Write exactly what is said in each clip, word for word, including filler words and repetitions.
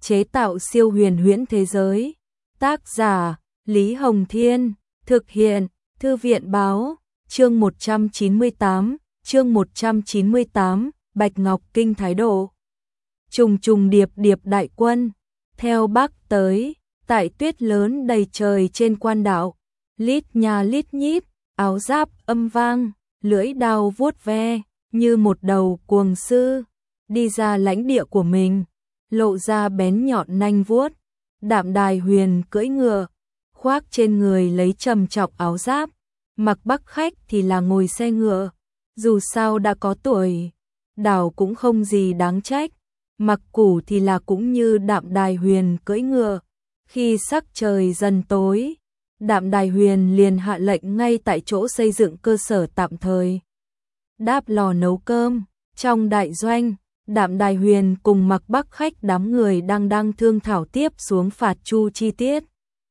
chế tạo siêu huyền huyễn thế giới. Tác giả Lý Hồng Thiên, thực hiện Thư viện Báo. Chương một trăm chín mươi tám, chương một trăm chín mươi tám, Bạch Ngọc Kinh thái độ. Trùng trùng điệp điệp đại quân theo bắc tới, tại tuyết lớn đầy trời trên quan đảo, lít nha lít nhít, áo giáp âm vang, lưỡi đao vuốt ve, như một đầu cuồng sư, đi ra lãnh địa của mình, lộ ra bén nhọn nanh vuốt. Đạm Đài Huyền cưỡi ngựa, khoác trên người lấy trầm trọng áo giáp, Mặc Bắc Khách thì là ngồi xe ngựa, dù sao đã có tuổi, đảo cũng không gì đáng trách. Mặc Củ thì là cũng như Đạm Đài Huyền cưỡi ngựa, khi sắc trời dần tối, Đạm Đài Huyền liền hạ lệnh ngay tại chỗ xây dựng cơ sở tạm thời, đáp lò nấu cơm. Trong đại doanh, Đạm Đài Huyền cùng Mặc Bắc Khách đám người đang đang thương thảo tiếp xuống phạt chu chi tiết.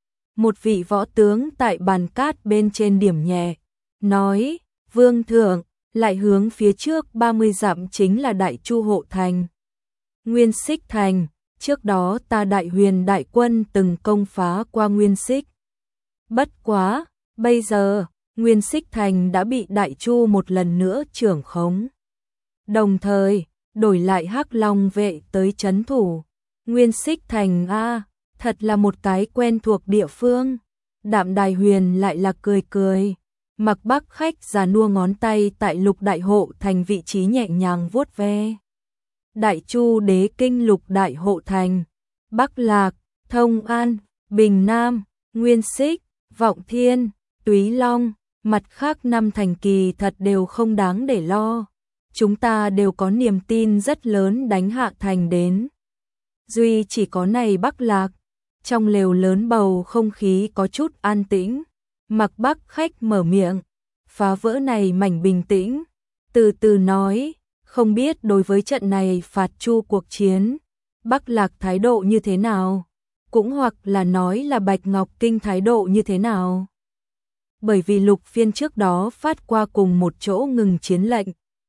Một vị võ tướng tại bàn cát bên trên điểm nhẹ, nói: Vương thượng, lại hướng phía trước ba mươi dặm chính là Đại Chu hộ thành, Nguyên Xích thành. Trước đó ta Đại Huyền đại quân từng công phá qua Nguyên Xích. Bất quá, bây giờ, Nguyên Xích thành đã bị Đại Chu một lần nữa trưởng khống. Đồng thời, đổi lại Hắc Long vệ tới trấn thủ. Nguyên Xích thành a, thật là một cái quen thuộc địa phương. Đạm Đài Huyền lại là cười cười. Mặc Bắc Khách già nua ngón tay tại Lục Đại hộ thành vị trí nhẹ nhàng vuốt ve. Đại Chu đế kinh Lục Đại hộ thành, Bắc Lạc, Thông An, Bình Nam, Nguyên Xích, Vọng Thiên, Túy Long, mặt khác năm thành kỳ thật đều không đáng để lo. Chúng ta đều có niềm tin rất lớn đánh hạ thành đến. Duy chỉ có này Bắc Lạc, trong lều lớn bầu không khí có chút an tĩnh. Mặc Bắc Khách mở miệng, phá vỡ này mảnh bình tĩnh, từ từ nói: không biết đối với trận này phạt chu cuộc chiến, Bắc Lạc thái độ như thế nào, cũng hoặc là nói là Bạch Ngọc Kinh thái độ như thế nào. Bởi vì lục phiên trước đó phát qua cùng một chỗ ngừng chiến lệnh,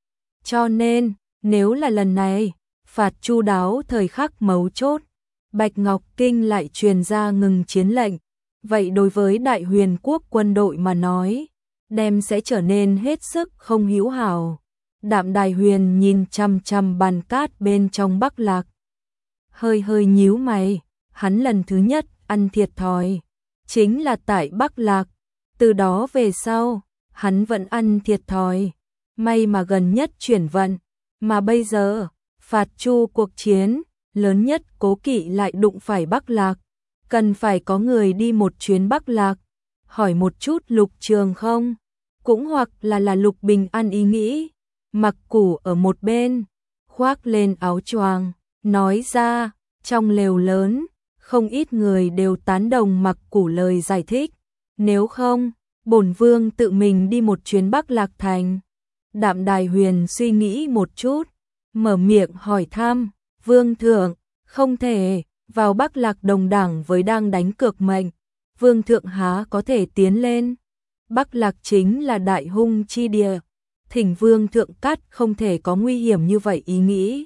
cho nên nếu là lần này phạt chu đáo thời khắc mấu chốt, Bạch Ngọc Kinh lại truyền ra ngừng chiến lệnh, vậy đối với Đại Huyền quốc quân đội mà nói, đem sẽ trở nên hết sức không hữu hảo. Đạm Đài Huyền nhìn chằm chằm bàn cát bên trong Bắc Lạc, hơi hơi nhíu mày. Hắn lần thứ nhất ăn thiệt thòi chính là tại Bắc Lạc, từ đó về sau hắn vẫn ăn thiệt thòi. May mà gần nhất chuyển vận, mà bây giờ phạt chu cuộc chiến lớn nhất cố kỵ lại đụng phải Bắc Lạc, cần phải có người đi một chuyến Bắc Lạc, hỏi một chút Lục Trường không, cũng hoặc là là Lục Bình An ý nghĩ. Mặc Củ ở một bên, khoác lên áo choàng, nói ra. Trong lều lớn, không ít người đều tán đồng Mặc Củ lời giải thích. Nếu không, bổn vương tự mình đi một chuyến Bắc Lạc thành. Đạm Đài Huyền suy nghĩ một chút, mở miệng hỏi thăm: Vương thượng, không thể vào Bắc Lạc đồng đẳng với đang đánh cược mệnh, vương thượng há có thể tiến lên. Bắc Lạc chính là đại hung chi địa, thỉnh vương thượng cắt không thể có nguy hiểm như vậy ý nghĩ.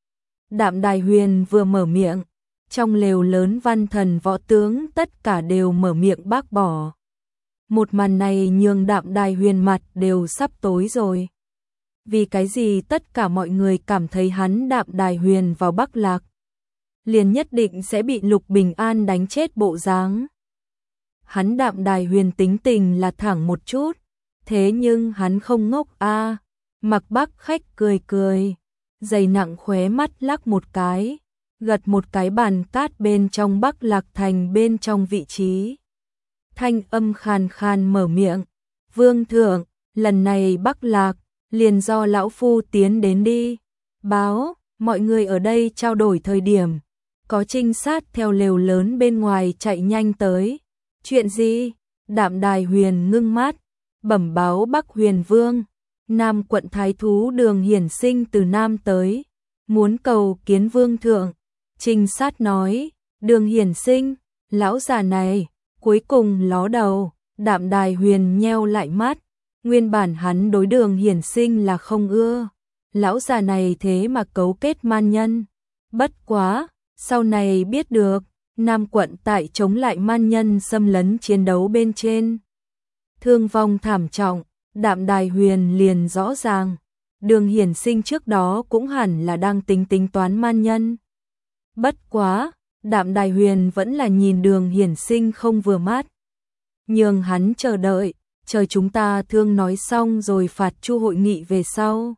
Đạm Đài Huyền vừa mở miệng, trong lều lớn văn thần võ tướng tất cả đều mở miệng bác bỏ. Một màn này nhường Đạm Đài Huyền mặt đều sắp tối rồi. Vì cái gì tất cả mọi người cảm thấy hắn Đạm Đài Huyền vào Bắc Lạc liền nhất định sẽ bị Lục Bình An đánh chết bộ dáng. Hắn Đạm Đài Huyền tính tình là thẳng một chút, thế nhưng hắn không ngốc a. À. Mặc Bắc Khách cười cười, dày nặng khóe mắt lắc một cái, gật một cái bàn cát bên trong Bắc Lạc thành bên trong vị trí. Thanh âm khàn khàn mở miệng: Vương thượng, lần này Bắc Lạc liền do lão phu tiến đến đi. Báo. Mọi người ở đây trao đổi thời điểm, có trinh sát theo lều lớn bên ngoài chạy nhanh tới. Chuyện gì? Đạm Đài Huyền ngưng mắt, bẩm báo Bắc Huyền Vương, Nam quận thái thú Đường Hiển Sinh từ Nam tới, muốn cầu kiến vương thượng. Trinh sát nói: Đường Hiển Sinh, lão già này cuối cùng ló đầu. Đạm Đài Huyền nheo lại mắt, nguyên bản hắn đối Đường Hiển Sinh là không ưa, lão già này thế mà cấu kết man nhân. Bất quá, Sau này biết được, Nam quận tại chống lại man nhân xâm lấn chiến đấu bên trên. Thương vong thảm trọng, Đạm Đài Huyền liền rõ ràng. Đường Hiển Sinh trước đó cũng hẳn là đang tính tính toán man nhân. Bất quá, Đạm Đài Huyền vẫn là nhìn Đường Hiển Sinh không vừa mắt. Nhường hắn chờ đợi, chờ chúng ta thương nói xong rồi phạt chu hội nghị về sau.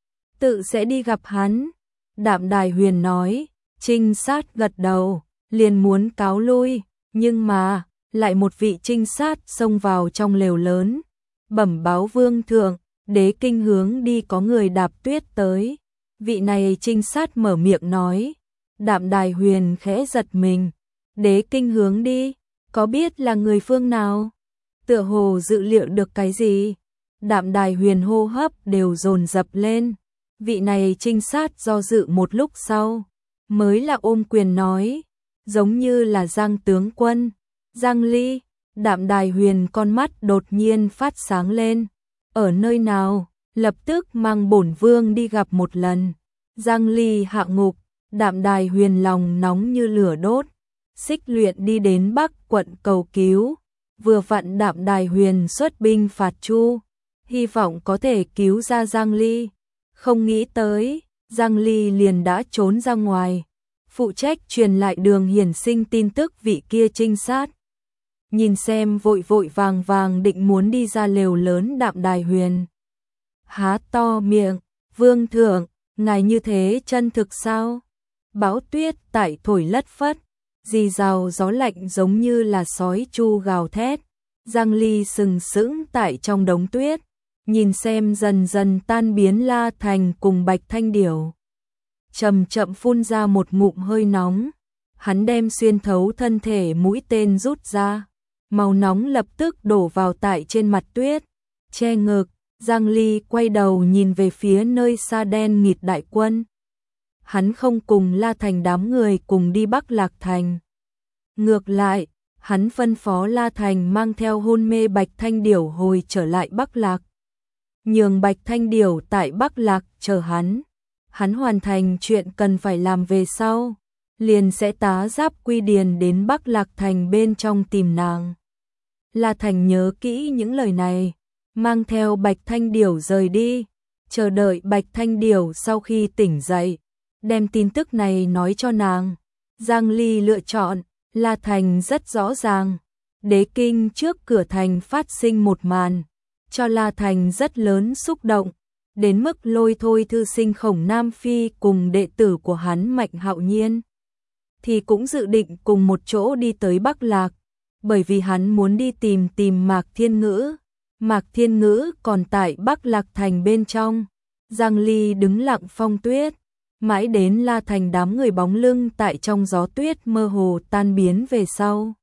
Tự sẽ đi gặp hắn. Đạm Đài Huyền nói, trinh sát gật đầu, liền muốn cáo lui, nhưng mà, lại một vị trinh sát xông vào trong lều lớn. Bẩm báo vương thượng, Đế Kinh hướng đi có người đạp tuyết tới. Vị này trinh sát mở miệng nói. Đạm Đài Huyền khẽ giật mình. Đế Kinh hướng đi, có biết là người phương nào? Tựa hồ dự liệu được cái gì? Đạm Đài Huyền hô hấp đều dồn dập lên. Vị này trinh sát do dự một lúc sau, mới là ôm quyền nói, giống như là Giang tướng quân. Giang Ly. Đạm Đài Huyền con mắt đột nhiên phát sáng lên. Ở nơi nào? Lập tức mang bổn vương đi gặp một lần. Giang Ly hạ ngục. Đạm Đài Huyền lòng nóng như lửa đốt. Xích Luyện đi đến Bắc quận cầu cứu. Vừa vặn Đạm Đài Huyền xuất binh phạt chu, hy vọng có thể cứu ra Giang Ly. Không nghĩ tới, Giang Ly liền đã trốn ra ngoài. Phụ trách truyền lại Đường Hiển Sinh tin tức vị kia trinh sát. Nhìn xem vội vội vàng vàng định muốn đi ra lều lớn Đạm Đài Huyền. Há to miệng, vương thượng, ngài như thế chân thực sao? Bão tuyết tại thổi lất phất, rì rào gió lạnh giống như là sói chu gào thét. Giang Ly sừng sững tại trong đống tuyết, nhìn xem dần dần tan biến La Thành cùng Bạch Thanh Điểu. Chậm chậm phun ra một ngụm hơi nóng, hắn đem xuyên thấu thân thể mũi tên rút ra. Màu nóng lập tức đổ vào tại trên mặt tuyết, che ngực. Giang Ly quay đầu nhìn về phía nơi xa đen nghịt đại quân. Hắn không cùng La Thành đám người cùng đi Bắc Lạc Thành. Ngược lại, hắn phân phó La Thành mang theo hôn mê Bạch Thanh Điểu hồi trở lại Bắc Lạc. Nhường Bạch Thanh Điểu tại Bắc Lạc chờ hắn. Hắn hoàn thành chuyện cần phải làm về sau, liền sẽ tá giáp quy điền đến Bắc Lạc Thành bên trong tìm nàng. La Thành nhớ kỹ những lời này, mang theo Bạch Thanh Điểu rời đi, chờ đợi Bạch Thanh Điểu sau khi tỉnh dậy, đem tin tức này nói cho nàng. Giang Ly lựa chọn, La Thành rất rõ ràng. Đế Kinh trước cửa thành phát sinh một màn, cho La Thành rất lớn xúc động, đến mức lôi thôi thư sinh Khổng Nam Phi cùng đệ tử của hắn Mạnh Hạo Nhiên. Thì cũng dự định cùng một chỗ đi tới Bắc Lạc, bởi vì hắn muốn đi tìm tìm Mạc Thiên Ngữ. Mạc Thiên Ngữ còn tại Bắc Lạc Thành bên trong. Giang Ly đứng lặng phong tuyết, mãi đến La Thành đám người bóng lưng tại trong gió tuyết mơ hồ tan biến về sau.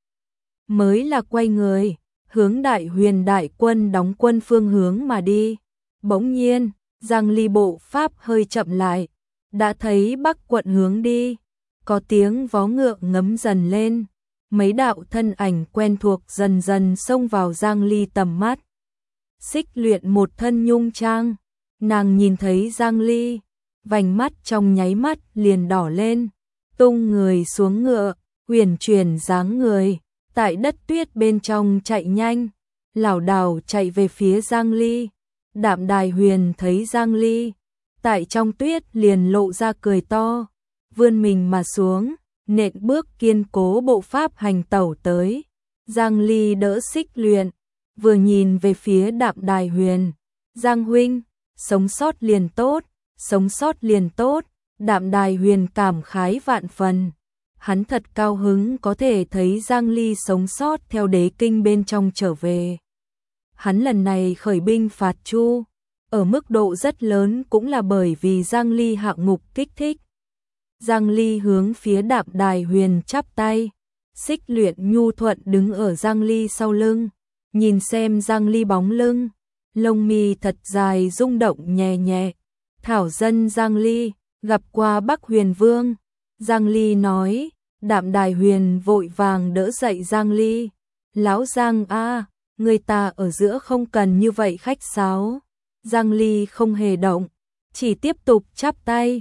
Mới là quay người, hướng Đại Huyền đại quân đóng quân phương hướng mà đi. Bỗng nhiên, Giang Ly bộ pháp hơi chậm lại, đã thấy Bắc quận hướng đi. Có tiếng vó ngựa ngấm dần lên, mấy đạo thân ảnh quen thuộc dần dần xông vào Giang Ly tầm mắt. Xích Luyện một thân nhung trang, nàng nhìn thấy Giang Ly, vành mắt trong nháy mắt liền đỏ lên, tung người xuống ngựa, huyền chuyển dáng người, tại đất tuyết bên trong chạy nhanh, lảo đảo chạy về phía Giang Ly. Đạm Đài Huyền thấy Giang Ly, tại trong tuyết liền lộ ra cười to, vươn mình mà xuống, nện bước kiên cố bộ pháp hành tẩu tới. Giang Ly đỡ Xích Luyện, vừa nhìn về phía Đạm Đài Huyền. Giang huynh, sống sót liền tốt, sống sót liền tốt. Đạm Đài Huyền cảm khái vạn phần. Hắn thật cao hứng có thể thấy Giang Ly sống sót theo Đế Kinh bên trong trở về. Hắn lần này khởi binh phạt Chu, ở mức độ rất lớn cũng là bởi vì Giang Ly hạng mục kích thích. Giang Ly hướng phía Đạm Đài Huyền chắp tay, Xích Luyện nhu thuận đứng ở Giang Ly sau lưng, nhìn xem Giang Ly bóng lưng, lông mi thật dài rung động nhẹ nhẹ. Thảo dân Giang Ly, gặp qua Bắc Huyền Vương. Giang Ly nói. Đạm Đài Huyền vội vàng đỡ dậy Giang Ly. Lão Giang a, người ta ở giữa không cần như vậy khách sáo. Giang Ly không hề động, chỉ tiếp tục chắp tay.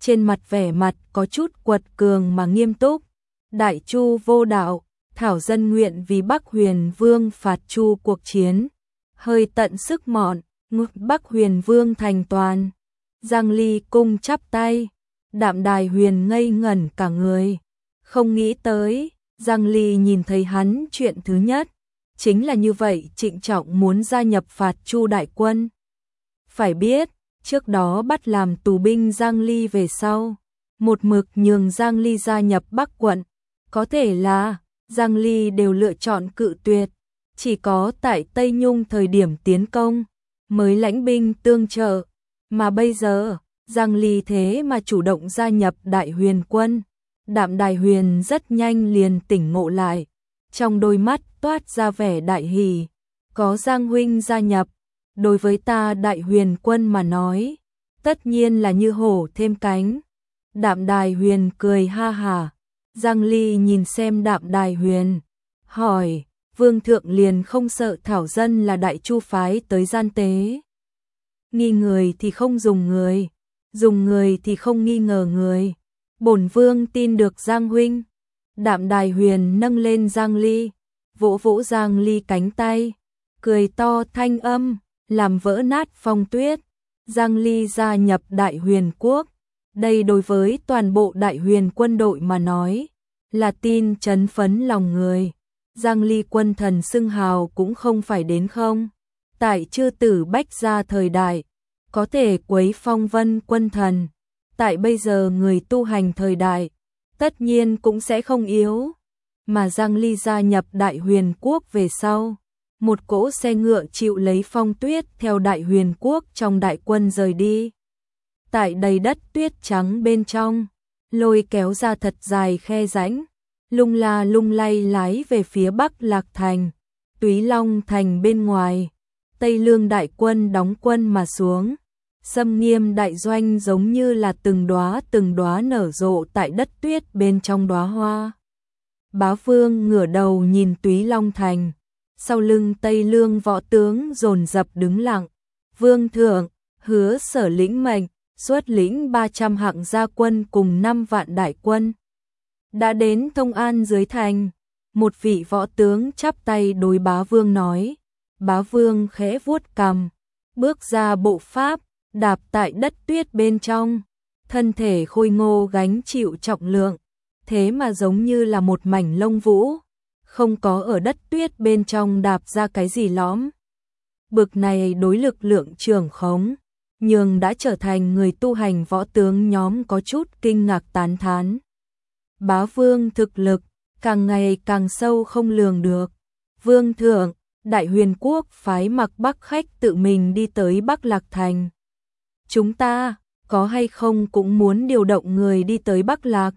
trên mặt vẻ mặt có chút quật cường mà nghiêm túc. Đại Chu vô đạo, thảo dân nguyện vì Bắc Huyền Vương phạt Chu cuộc chiến, hơi tận sức mọn, ngược Bắc Huyền Vương thành toàn. Giang Ly cung chắp tay, Đạm Đài Huyền ngây ngẩn cả người, không nghĩ tới, Giang Ly nhìn thấy hắn chuyện thứ nhất, chính là như vậy trịnh trọng muốn gia nhập phạt Chu đại quân. Phải biết, trước đó bắt làm tù binh Giang Ly về sau, một mực nhường Giang Ly gia nhập Bắc quận, có thể là Giang Ly đều lựa chọn cự tuyệt, chỉ có tại Tây Nhung thời điểm tiến công mới lãnh binh tương trợ, mà bây giờ Giang Ly thế mà chủ động gia nhập Đại Huyền quân. Đạm Đài Huyền rất nhanh liền tỉnh ngộ lại, trong đôi mắt toát ra vẻ đại hỉ, có Giang huynh gia nhập, đối với ta Đại Huyền quân mà nói, tất nhiên là như hổ thêm cánh. Đạm Đài Huyền cười ha hả, Giang Ly nhìn xem Đạm Đài Huyền, hỏi, Vương thượng liền không sợ thảo dân là Đại Chu phái tới gian tế? Nghi người thì không dùng người, dùng người thì không nghi ngờ người. Bổn vương tin được Giang huynh. Đạm Đài Huyền nâng lên Giang Ly, vỗ vỗ Giang Ly cánh tay, cười to thanh âm, làm vỡ nát phong tuyết. Giang Ly gia nhập Đại Huyền quốc, đây đối với toàn bộ Đại Huyền quân đội mà nói, là tin chấn phấn lòng người. Giang Ly quân thần xưng hào cũng không phải đến không. Tại chư tử bách gia thời đại, có thể quấy phong vân quân thần. Tại bây giờ người tu hành thời đại, tất nhiên cũng sẽ không yếu. Mà Giang Ly gia nhập Đại Huyền quốc về sau, một cỗ xe ngựa chịu lấy phong tuyết theo Đại Huyền quốc trong đại quân rời đi. Tại đầy đất tuyết trắng bên trong, lôi kéo ra thật dài khe rãnh, lung la lung lay lái về phía Bắc Lạc Thành, Túy Long Thành bên ngoài. Tây Lương đại quân đóng quân mà xuống. Xâm Nghiêm đại doanh giống như là từng đóa từng đóa nở rộ tại đất tuyết bên trong đóa hoa. Bá Vương ngửa đầu nhìn Túy Long Thành, sau lưng Tây Lương võ tướng dồn dập đứng lặng. Vương thượng, hứa sở lĩnh mệnh, xuất lĩnh ba trăm hạng gia quân cùng năm vạn đại quân. Đã đến Thông An dưới thành, một vị võ tướng chắp tay đối Bá Vương nói. Bá Vương khẽ vuốt cằm, bước ra bộ pháp, đạp tại đất tuyết bên trong, thân thể khôi ngô gánh chịu trọng lượng, thế mà giống như là một mảnh lông vũ, không có ở đất tuyết bên trong đạp ra cái gì lõm. Bực này đối lực lượng trường khống, nhường đã trở thành người tu hành võ tướng nhóm có chút kinh ngạc tán thán. Bá Vương thực lực, càng ngày càng sâu không lường được. Vương thượng, Đại Huyền quốc phái Mặc Bắc khách tự mình đi tới Bắc Lạc Thành. Chúng ta, có hay không cũng muốn điều động người đi tới Bắc Lạc?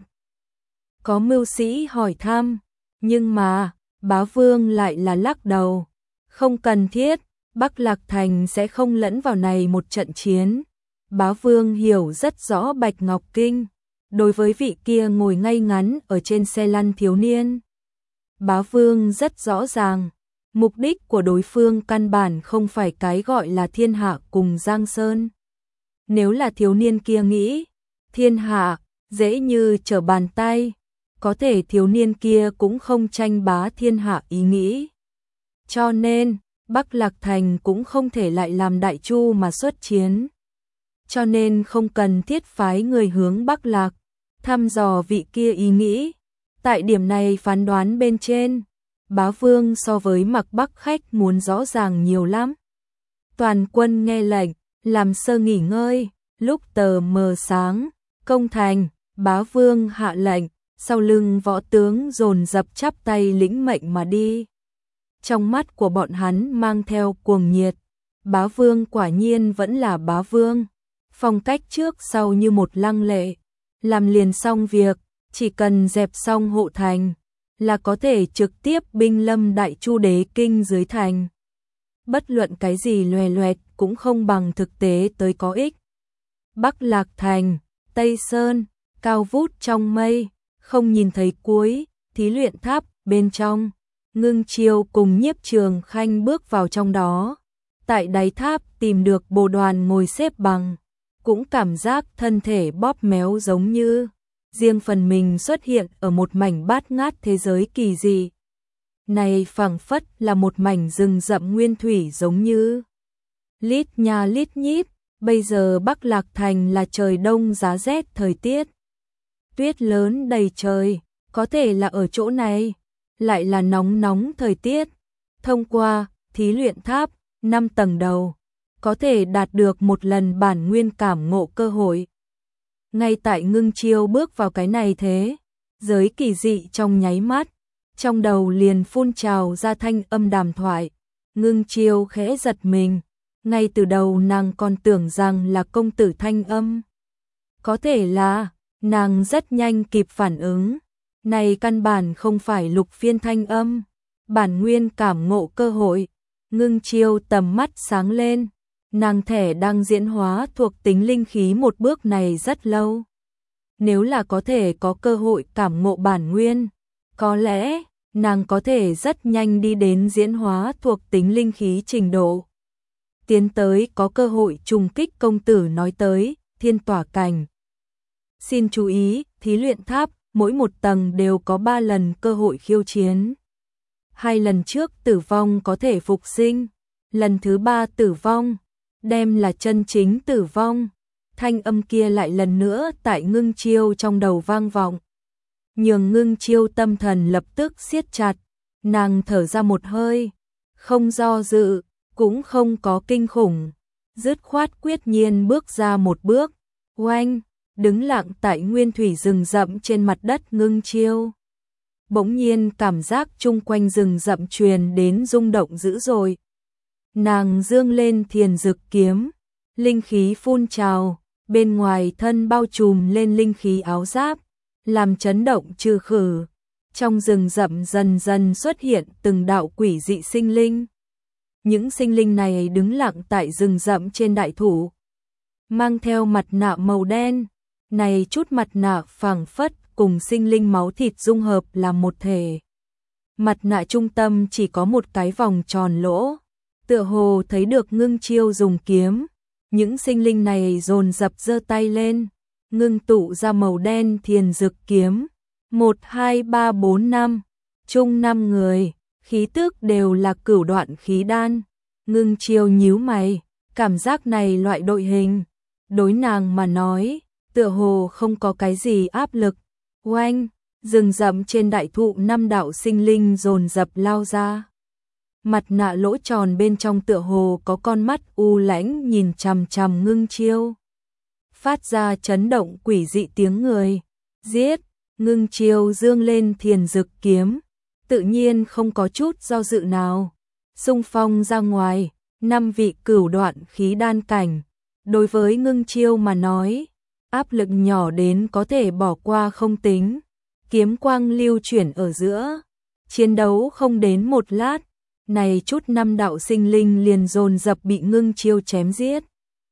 Có mưu sĩ hỏi thăm, nhưng mà, Bá Vương lại là lắc đầu. Không cần thiết, Bắc Lạc Thành sẽ không lẫn vào này một trận chiến. Bá Vương hiểu rất rõ Bạch Ngọc Kinh, đối với vị kia ngồi ngay ngắn ở trên xe lăn thiếu niên. Bá Vương rất rõ ràng, mục đích của đối phương căn bản không phải cái gọi là thiên hạ cùng Giang Sơn. Nếu là thiếu niên kia nghĩ, thiên hạ, dễ như trở bàn tay, có thể thiếu niên kia cũng không tranh bá thiên hạ ý nghĩ. Cho nên, Bắc Lạc Thành cũng không thể lại làm Đại Chu mà xuất chiến. Cho nên không cần thiết phái người hướng Bắc Lạc, thăm dò vị kia ý nghĩ. Tại điểm này phán đoán bên trên, Bá Vương so với Mặc Bắc khách muốn rõ ràng nhiều lắm. Toàn quân nghe lệnh, làm sơ nghỉ ngơi, lúc tờ mờ sáng, công thành, Bá Vương hạ lệnh, sau lưng võ tướng dồn dập chắp tay lĩnh mệnh mà đi. Trong mắt của bọn hắn mang theo cuồng nhiệt, Bá Vương quả nhiên vẫn là Bá Vương, phong cách trước sau như một lăng lệ, làm liền xong việc, chỉ cần dẹp xong hộ thành, là có thể trực tiếp binh lâm Đại Chu đế kinh dưới thành. Bất luận cái gì loè loẹt cũng không bằng thực tế tới có ích. Bắc Lạc Thành, Tây Sơn, cao vút trong mây, không nhìn thấy cuối, thí luyện tháp bên trong, Ngưng Chiêu cùng Nhiếp Trường Khanh bước vào trong đó. Tại đáy tháp tìm được bồ đoàn ngồi xếp bằng, cũng cảm giác thân thể bóp méo giống như riêng phần mình xuất hiện ở một mảnh bát ngát thế giới kỳ dị. Này phảng phất là một mảnh rừng rậm nguyên thủy giống như lít nha lít nhít, bây giờ Bắc Lạc Thành là trời đông giá rét thời tiết. Tuyết lớn đầy trời, có thể là ở chỗ này, lại là nóng nóng thời tiết. Thông qua thí luyện tháp, năm tầng đầu, có thể đạt được một lần bản nguyên cảm ngộ cơ hội. Ngay tại Ngưng Chiêu bước vào cái này thế, giới kỳ dị trong nháy mắt, trong đầu liền phun trào ra thanh âm đàm thoại. Ngưng Chiêu khẽ giật mình, ngay từ đầu nàng còn tưởng rằng là công tử thanh âm. Có thể là, nàng rất nhanh kịp phản ứng, này căn bản không phải Lục Phiên thanh âm, bản nguyên cảm ngộ cơ hội. Ngưng Chiêu tầm mắt sáng lên, nàng thẻ đang diễn hóa thuộc tính linh khí một bước này rất lâu. Nếu là có thể có cơ hội cảm ngộ bản nguyên, có lẽ nàng có thể rất nhanh đi đến diễn hóa thuộc tính linh khí trình độ. Tiến tới có cơ hội trùng kích công tử nói tới, thiên tỏa cảnh. Xin chú ý, thí luyện tháp, mỗi một tầng đều có ba lần cơ hội khiêu chiến. Hai lần trước tử vong có thể phục sinh, lần thứ ba tử vong, đem là chân chính tử vong. Thanh âm kia lại lần nữa tại Ngưng Chiêu trong đầu vang vọng. Nhường Ngưng Chiêu tâm thần lập tức siết chặt, nàng thở ra một hơi, không do dự, cũng không có kinh khủng, dứt khoát quyết nhiên bước ra một bước, oanh, đứng lặng tại nguyên thủy rừng rậm trên mặt đất Ngưng Chiêu. Bỗng nhiên cảm giác chung quanh rừng rậm truyền đến rung động dữ dội. Nàng dương lên thiền dực kiếm, linh khí phun trào, bên ngoài thân bao trùm lên linh khí áo giáp, làm chấn động trừ khử. Trong rừng rậm dần dần xuất hiện từng đạo quỷ dị sinh linh. Những sinh linh này đứng lặng tại rừng rậm trên đại thụ, mang theo mặt nạ màu đen. Này chút mặt nạ phảng phất cùng sinh linh máu thịt dung hợp làm một thể. Mặt nạ trung tâm chỉ có một cái vòng tròn lỗ, tựa hồ thấy được Ngưng Chiêu dùng kiếm. Những sinh linh này dồn dập giơ tay lên, ngưng tụ ra màu đen thiền dực kiếm. Một, hai, ba, bốn, năm, chung năm người, khí tức đều là cửu đoạn khí đan. Ngưng Chiêu nhíu mày, cảm giác này loại đội hình, đối nàng mà nói, tựa hồ không có cái gì áp lực. Oanh, rừng rậm trên đại thụ năm đạo sinh linh dồn dập lao ra. Mặt nạ lỗ tròn bên trong tựa hồ có con mắt u lãnh nhìn chằm chằm Ngưng Chiêu. Phát ra chấn động quỷ dị tiếng người. Giết, Ngưng Chiêu dương lên thiền dực kiếm, tự nhiên không có chút do dự nào. Xung phong ra ngoài, năm vị cửu đoạn khí đan cảnh. Đối với Ngưng Chiêu mà nói, áp lực nhỏ đến có thể bỏ qua không tính. Kiếm quang lưu chuyển ở giữa, chiến đấu không đến một lát, này chút năm đạo sinh linh liền dồn dập bị Ngưng Chiêu chém giết.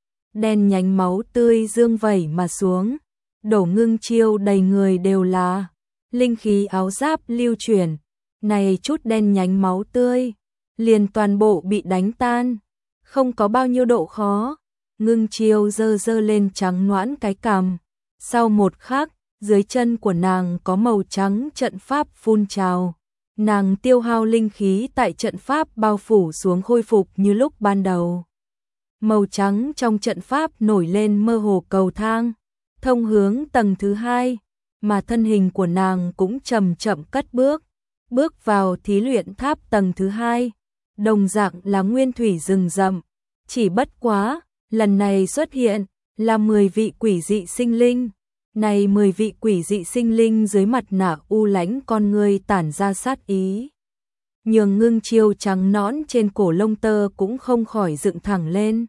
Đen nhánh máu tươi dương vẩy mà xuống, đổ Ngưng Chiêu đầy người đều là linh khí áo giáp lưu chuyển, này chút đen nhánh máu tươi liền toàn bộ bị đánh tan, không có bao nhiêu độ khó. Ngưng Chiêu giơ giơ lên trắng nõn cái cằm, sau một khắc, dưới chân của nàng có màu trắng trận pháp phun trào. Nàng tiêu hao linh khí tại trận pháp bao phủ xuống khôi phục như lúc ban đầu. Màu trắng trong trận pháp nổi lên mơ hồ cầu thang, thông hướng tầng thứ hai, mà thân hình của nàng cũng chậm chậm cất bước, bước vào thí luyện tháp tầng thứ hai, đồng dạng là nguyên thủy rừng rậm, chỉ bất quá, lần này xuất hiện là mười vị quỷ dị sinh linh. Này mười vị quỷ dị sinh linh dưới mặt nạ u lãnh con người tản ra sát ý. Nhường Ngưng Chiêu trắng nõn trên cổ lông tơ cũng không khỏi dựng thẳng lên.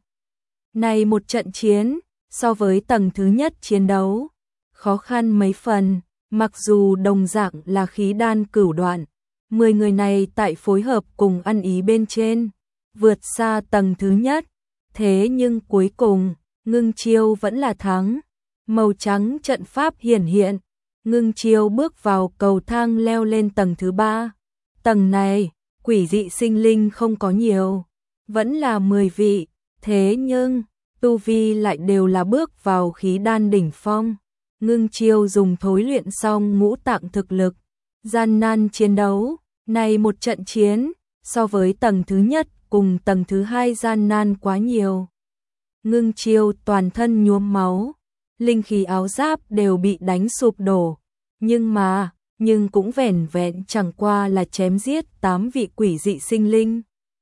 Này một trận chiến, so với tầng thứ nhất chiến đấu, khó khăn mấy phần, mặc dù đồng dạng là khí đan cửu đoạn, mười người này tại phối hợp cùng ăn ý bên trên, vượt xa tầng thứ nhất, thế nhưng cuối cùng, Ngưng Chiêu vẫn là thắng. Màu trắng trận pháp hiển hiện, Ngưng Chiêu bước vào cầu thang leo lên tầng thứ ba. Tầng này, quỷ dị sinh linh không có nhiều, vẫn là mười vị, thế nhưng, tu vi lại đều là bước vào khí đan đỉnh phong. Ngưng Chiêu dùng thối luyện xong ngũ tạng thực lực, gian nan chiến đấu, này một trận chiến, so với tầng thứ nhất cùng tầng thứ hai gian nan quá nhiều. Ngưng Chiêu toàn thân nhuốm máu, linh khí áo giáp đều bị đánh sụp đổ, nhưng mà, nhưng cũng vẻn vẹn chẳng qua là chém giết tám vị quỷ dị sinh linh.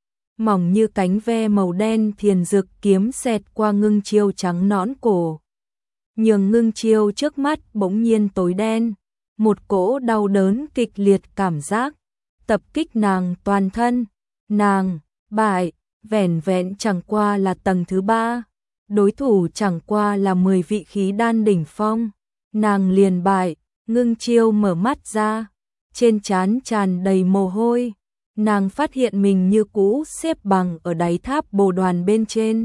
Mỏng như cánh ve màu đen thiền dực kiếm xẹt qua Ngưng Chiêu trắng nõn cổ. Nhường Ngưng Chiêu trước mắt bỗng nhiên tối đen, một cỗ đau đớn kịch liệt cảm giác tập kích nàng toàn thân. Nàng bại, vẻn vẹn chẳng qua là tầng thứ ba, đối thủ chẳng qua là mười vị khí đan đỉnh phong, nàng liền bại. Ngưng Chiêu mở mắt ra, trên trán tràn đầy mồ hôi, nàng phát hiện mình như cũ xếp bằng ở đáy tháp bồ đoàn bên trên.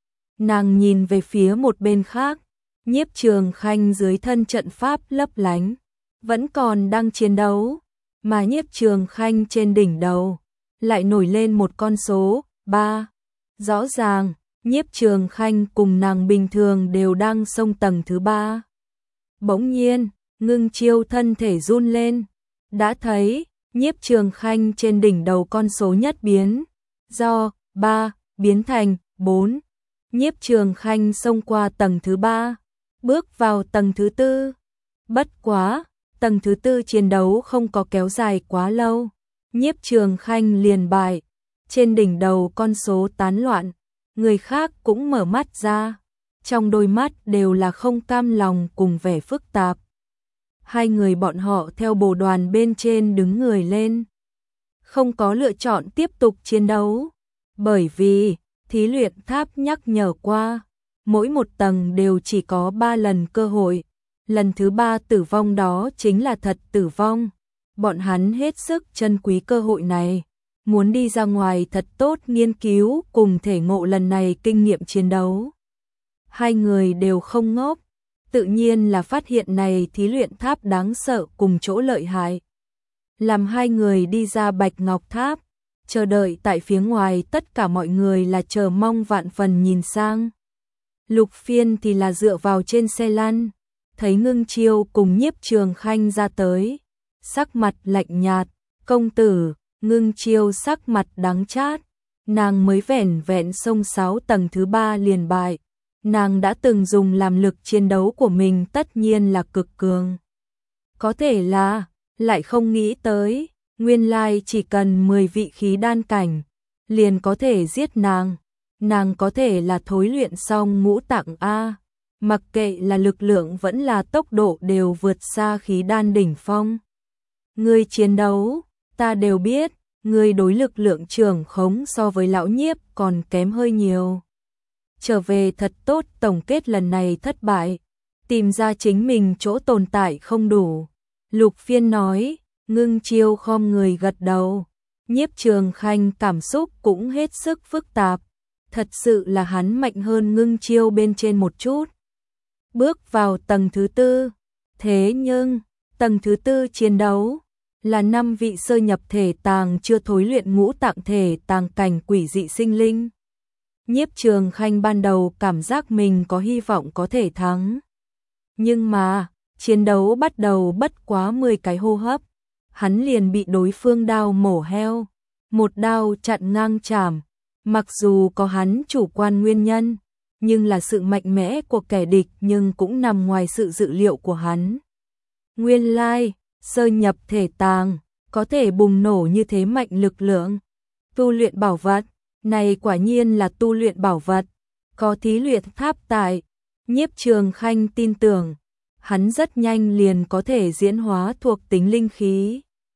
Nàng nhìn về phía một bên khác, Nhiếp Trường Khanh dưới thân trận pháp lấp lánh, vẫn còn đang chiến đấu, mà Nhiếp Trường Khanh trên đỉnh đầu lại nổi lên một con số ba. Rõ ràng, Nhiếp Trường Khanh cùng nàng bình thường đều đang xông tầng thứ ba. Bỗng nhiên, Ngưng Chiêu thân thể run lên, đã thấy Nhiếp Trường Khanh trên đỉnh đầu con số nhất biến, do ba biến thành bốn. Nhiếp Trường Khanh xông qua tầng thứ ba, bước vào tầng thứ tư. Bất quá, tầng thứ tư chiến đấu không có kéo dài quá lâu, Nhiếp Trường Khanh liền bại, trên đỉnh đầu con số tán loạn, người khác cũng mở mắt ra, trong đôi mắt đều là không cam lòng cùng vẻ phức tạp. Hai người bọn họ theo bồ đoàn bên trên đứng người lên, không có lựa chọn tiếp tục chiến đấu, bởi vì thí luyện tháp nhắc nhở qua, mỗi một tầng đều chỉ có ba lần cơ hội, lần thứ ba tử vong đó chính là thật tử vong. Bọn hắn hết sức trân quý cơ hội này, muốn đi ra ngoài thật tốt nghiên cứu cùng thể ngộ lần này kinh nghiệm chiến đấu. Hai người đều không ngốc, tự nhiên là phát hiện này thí luyện tháp đáng sợ cùng chỗ lợi hại. Làm hai người đi ra Bạch Ngọc Tháp, chờ đợi tại phía ngoài, tất cả mọi người là chờ mong vạn phần nhìn sang. Lục Phiên thì là dựa vào trên xe lăn, thấy Ngưng Chiêu cùng Nhiếp Trường Khanh ra tới, sắc mặt lạnh nhạt. Công tử, Ngưng Chiêu sắc mặt đắng chát, nàng mới vẻn vẹn xông sáu tầng thứ ba liền bại. Nàng đã từng dùng làm lực chiến đấu của mình tất nhiên là cực cường. Có thể là, lại không nghĩ tới, nguyên lai chỉ cần mười vị khí đan cảnh, liền có thể giết nàng. Nàng có thể là thối luyện xong ngũ tạng A, mặc kệ là lực lượng vẫn là tốc độ đều vượt xa khí đan đỉnh phong. Ngươi chiến đấu, ta đều biết, ngươi đối lực lượng trưởng khống so với lão Nhiếp còn kém hơi nhiều. Trở về thật tốt, tổng kết lần này thất bại, tìm ra chính mình chỗ tồn tại không đủ. Lục Phiên nói. Ngưng Chiêu khom người gật đầu. Nhiếp Trường Khanh cảm xúc cũng hết sức phức tạp, thật sự là hắn mạnh hơn Ngưng Chiêu bên trên một chút. Bước vào tầng thứ tư, thế nhưng tầng thứ tư chiến đấu là năm vị sơ nhập thể tàng chưa thối luyện ngũ tạng thể tàng cảnh quỷ dị sinh linh. Nhiếp Trường Khanh ban đầu cảm giác mình có hy vọng có thể thắng. Nhưng mà, chiến đấu bắt đầu bất quá mười cái hô hấp, hắn liền bị đối phương đao mổ heo, một đao chặn ngang chảm. Mặc dù có hắn chủ quan nguyên nhân, nhưng là sự mạnh mẽ của kẻ địch nhưng cũng nằm ngoài sự dự liệu của hắn. Nguyên lai, sơ nhập thể tàng, có thể bùng nổ như thế mạnh lực lượng. Tu luyện bảo vật, này quả nhiên là tu luyện bảo vật, có thí luyện tháp tại. Nhiếp Trường Khanh tin tưởng, hắn rất nhanh liền có thể diễn hóa thuộc tính linh khí.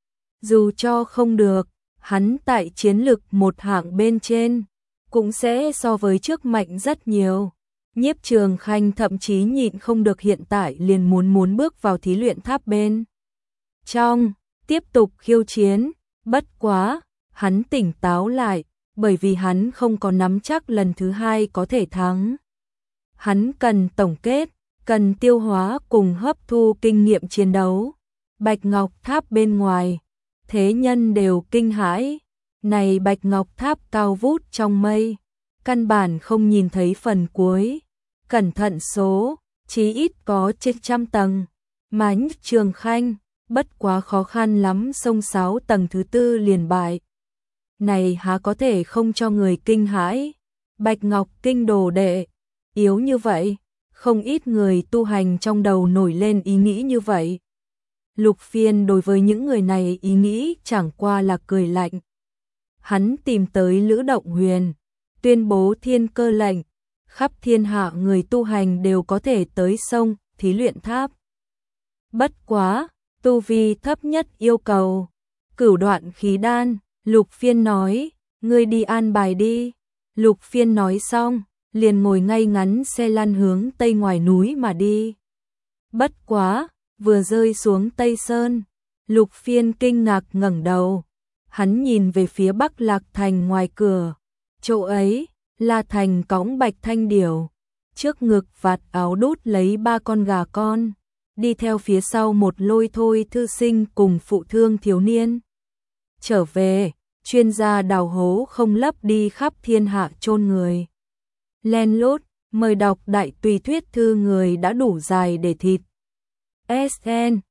Dù cho không được, hắn tại chiến lực một hạng bên trên, cũng sẽ so với trước mạnh rất nhiều. Nhiếp Trường Khanh thậm chí nhịn không được hiện tại liền muốn muốn bước vào thí luyện tháp bên trong, tiếp tục khiêu chiến. Bất quá, hắn tỉnh táo lại, bởi vì hắn không có nắm chắc lần thứ hai có thể thắng. Hắn cần tổng kết, cần tiêu hóa cùng hấp thu kinh nghiệm chiến đấu. Bạch Ngọc Tháp bên ngoài, thế nhân đều kinh hãi. Này Bạch Ngọc Tháp cao vút trong mây, căn bản không nhìn thấy phần cuối. Cẩn thận số, chí ít có trên trăm tầng, mà Nhất Trường Khanh, bất quá khó khăn lắm xông sáu tầng thứ tư liền bại. Này há có thể không cho người kinh hãi, Bạch Ngọc Kinh đồ đệ, yếu như vậy, không ít người tu hành trong đầu nổi lên ý nghĩ như vậy. Lục Phiên đối với những người này ý nghĩ chẳng qua là cười lạnh. Hắn tìm tới Lữ Động Huyền, tuyên bố thiên cơ lệnh, khắp thiên hạ người tu hành đều có thể tới sông thí luyện tháp. Bất quá, tu vi thấp nhất yêu cầu cửu đoạn khí đan. Lục Phiên nói, ngươi đi an bài đi. Lục Phiên nói xong, liền ngồi ngay ngắn xe lăn hướng tây ngoài núi mà đi. Bất quá, vừa rơi xuống Tây Sơn, Lục Phiên kinh ngạc ngẩng đầu. Hắn nhìn về phía Bắc Lạc Thành ngoài cửa, chỗ ấy là thành cõng Bạch Thanh Điểu, trước ngực vạt áo đút lấy ba con gà con, đi theo phía sau một lôi thôi thư sinh cùng phụ thương thiếu niên. Trở về, chuyên gia đào hố không lấp đi khắp thiên hạ chôn người. Len lút, mời đọc đại tùy thuyết thư người đã đủ dài để thịt. ét en